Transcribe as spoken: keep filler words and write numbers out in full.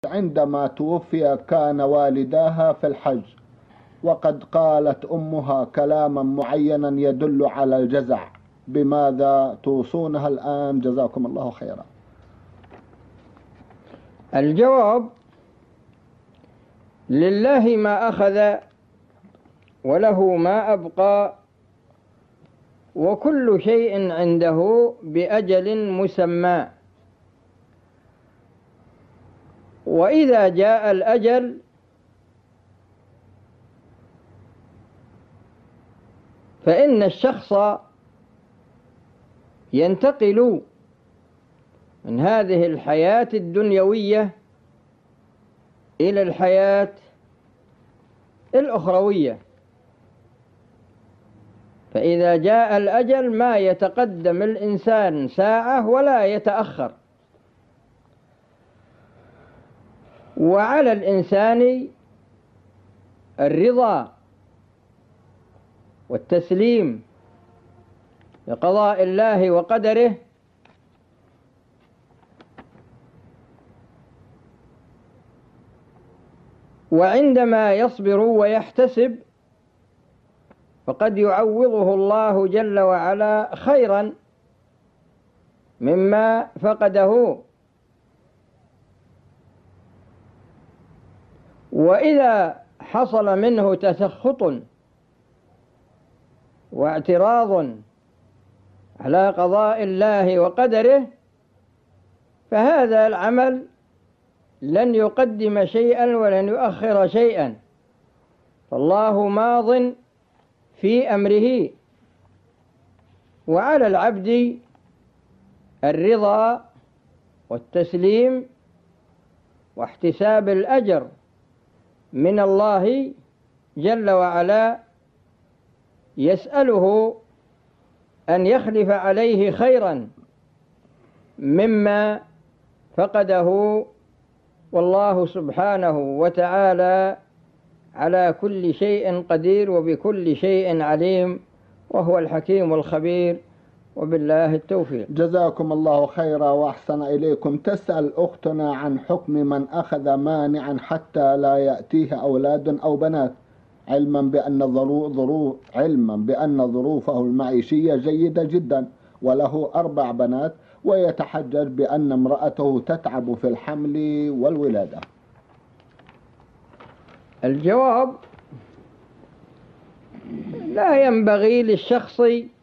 عندما توفي كان والداها في الحج، وقد قالت أمها كلاما معينا يدل على الجزع، بماذا توصونها الآن؟ جزاكم الله خيرا. الجواب: لله ما أخذ وله ما أبقى، وكل شيء عنده بأجل مسمى. وإذا جاء الأجل فإن الشخص ينتقل من هذه الحياة الدنيوية إلى الحياة الأخروية. فإذا جاء الأجل ما يتقدم الإنسان ساعة ولا يتأخر، وعلى الإنسان الرضا والتسليم لقضاء الله وقدره، وعندما يصبر ويحتسب فقد يعوضه الله جل وعلا خيرا مما فقده. وإذا حصل منه تسخط واعتراض على قضاء الله وقدره فهذا العمل لن يقدم شيئا ولن يؤخر شيئا، فالله ماض في أمره، وعلى العبد الرضا والتسليم واحتساب الأجر من الله جل وعلا، يسأله أن يخلف عليه خيرا مما فقده، والله سبحانه وتعالى على كل شيء قدير وبكل شيء عليم، وهو الحكيم الخبير، وبالله التوفيق. جزاكم الله خيرا وأحسن إليكم. تسأل أختنا عن حكم من أخذ مانعا حتى لا يأتيه أولاد أو بنات، علما بأن ظروف علما بأن ظروفه المعيشية جيدة جدا، وله أربع بنات، ويتحجج بأن امرأته تتعب في الحمل والولادة. الجواب: لا ينبغي للشخص